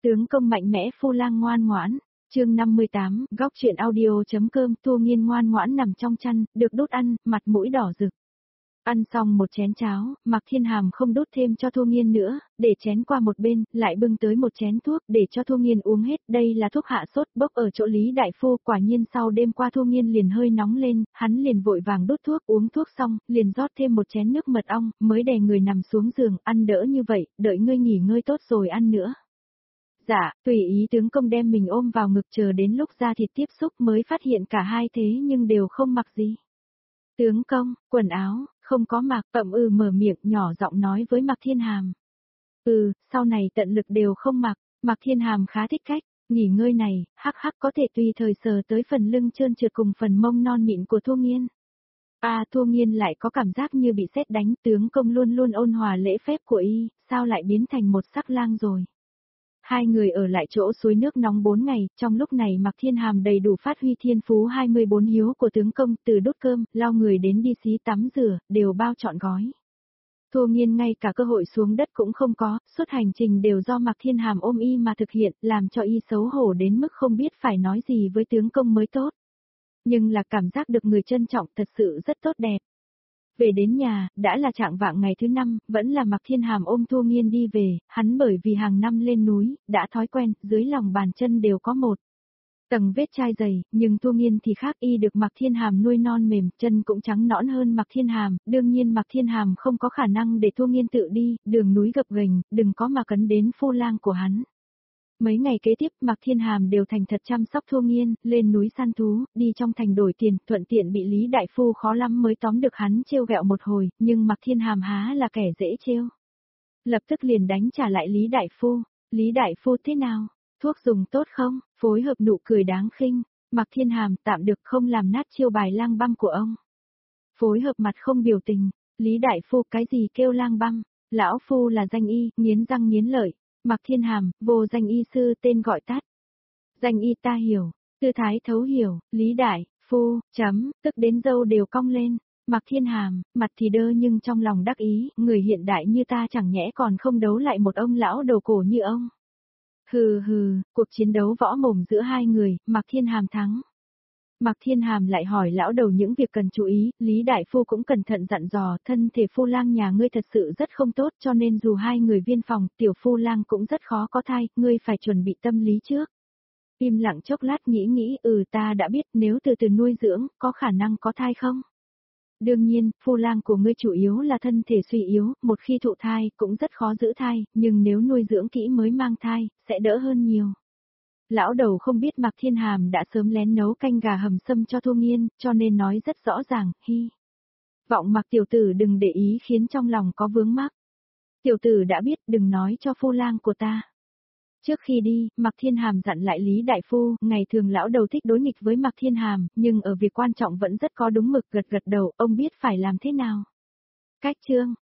Tướng công mạnh mẽ phu lang ngoan ngoãn. Chương 58, góc truyện audio.com. Thu Nghiên ngoan ngoãn nằm trong chăn, được đút ăn, mặt mũi đỏ rực. Ăn xong một chén cháo, Mạc Thiên Hàm không đút thêm cho Thu Nghiên nữa, để chén qua một bên, lại bưng tới một chén thuốc để cho Thu Nghiên uống hết. Đây là thuốc hạ sốt bốc ở chỗ Lý đại phu. Quả nhiên sau đêm qua Thu Nghiên liền hơi nóng lên, hắn liền vội vàng đút thuốc, uống thuốc xong, liền rót thêm một chén nước mật ong, mới đè người nằm xuống giường, ăn đỡ như vậy, đợi ngươi nghỉ ngơi tốt rồi ăn nữa. Dạ, tùy ý. Tướng công đem mình ôm vào ngực chờ đến lúc da thịt tiếp xúc mới phát hiện cả hai thế nhưng đều không mặc gì. Tướng công, quần áo, không có mặc. Mở miệng nhỏ giọng nói với Mạc Thiên Hàm. Sau này tận lực đều không mặc. Mạc Thiên Hàm khá thích cách nghỉ ngơi này, hắc có thể tùy thời sờ tới phần lưng trơn trượt cùng phần mông non mịn của Thu Nghiên. Thu Nghiên lại có cảm giác như bị sét đánh. Tướng công luôn luôn ôn hòa lễ phép của y, sao lại biến thành một sắc lang rồi. Hai người ở lại chỗ suối nước nóng 4 ngày, trong lúc này Mạc Thiên Hàm đầy đủ phát huy thiên phú 24 hiếu của tướng công, từ đốt cơm, lau người đến đi xí tắm rửa, đều bao trọn gói. Thu Nghiên ngay cả cơ hội xuống đất cũng không có, suốt hành trình đều do Mạc Thiên Hàm ôm y mà thực hiện, làm cho y xấu hổ đến mức không biết phải nói gì với tướng công mới tốt. Nhưng là cảm giác được người trân trọng thật sự rất tốt đẹp. Về đến nhà, đã là trạng vạng ngày thứ 5, vẫn là Mạc Thiên Hàm ôm Thu Nghiên đi về, hắn bởi vì hàng năm lên núi, đã thói quen, dưới lòng bàn chân đều có một tầng vết chai dày, nhưng Thu Nghiên thì khác, y được Mạc Thiên Hàm nuôi non mềm, chân cũng trắng nõn hơn Mạc Thiên Hàm, đương nhiên Mạc Thiên Hàm không có khả năng để Thu Nghiên tự đi, đường núi gập ghềnh, đừng có mà cấn đến phu lang của hắn. Mấy ngày kế tiếp Mạc Thiên Hàm đều thành thật chăm sóc Thu Nghiên, lên núi săn thú, đi trong thành đổi tiền, thuận tiện bị Lý đại phu khó lắm mới tóm được hắn trêu ghẹo một hồi, nhưng Mạc Thiên Hàm há là kẻ dễ trêu. Lập tức liền đánh trả lại Lý đại phu. Lý đại phu thế nào? Thuốc dùng tốt không? Phối hợp nụ cười đáng khinh. Mạc Thiên Hàm tạm được, không làm nát chiêu bài lang băm của ông. Phối hợp mặt không biểu tình. Lý đại phu cái gì kêu lang băm? Lão phu là danh y, nghiến răng nghiến lợi. Mạc Thiên Hàm, vô danh y sư tên gọi tắt. Danh y ta hiểu, tư thái thấu hiểu, Lý đại phu, tức đến râu đều cong lên. Mạc Thiên Hàm, mặt thì đơ nhưng trong lòng đắc ý, người hiện đại như ta chẳng nhẽ còn không đấu lại một ông lão đầu cổ như ông. Hừ, cuộc chiến đấu võ mồm giữa hai người, Mạc Thiên Hàm thắng. Mạc Thiên Hàm lại hỏi lão đầu những việc cần chú ý, Lý đại phu cũng cẩn thận dặn dò, thân thể phu lang nhà ngươi thật sự rất không tốt, cho nên dù hai người viên phòng, tiểu phu lang cũng rất khó có thai, ngươi phải chuẩn bị tâm lý trước. Im lặng chốc lát nghĩ, ta đã biết, nếu từ từ nuôi dưỡng, có khả năng có thai không? Đương nhiên, phu lang của ngươi chủ yếu là thân thể suy yếu, một khi thụ thai, cũng rất khó giữ thai, nhưng nếu nuôi dưỡng kỹ mới mang thai, sẽ đỡ hơn nhiều. Lão đầu không biết Mạc Thiên Hàm đã sớm lén nấu canh gà hầm sâm cho Thu Nghiên, cho nên nói rất rõ ràng, vọng Mạc tiểu tử đừng để ý khiến trong lòng có vướng mắc. Tiểu tử đã biết, đừng nói cho phu lang của ta. Trước khi đi, Mạc Thiên Hàm dặn lại Lý đại phu, ngày thường lão đầu thích đối nghịch với Mạc Thiên Hàm, nhưng ở việc quan trọng vẫn rất có đúng mực, gật đầu, ông biết phải làm thế nào. Cách chương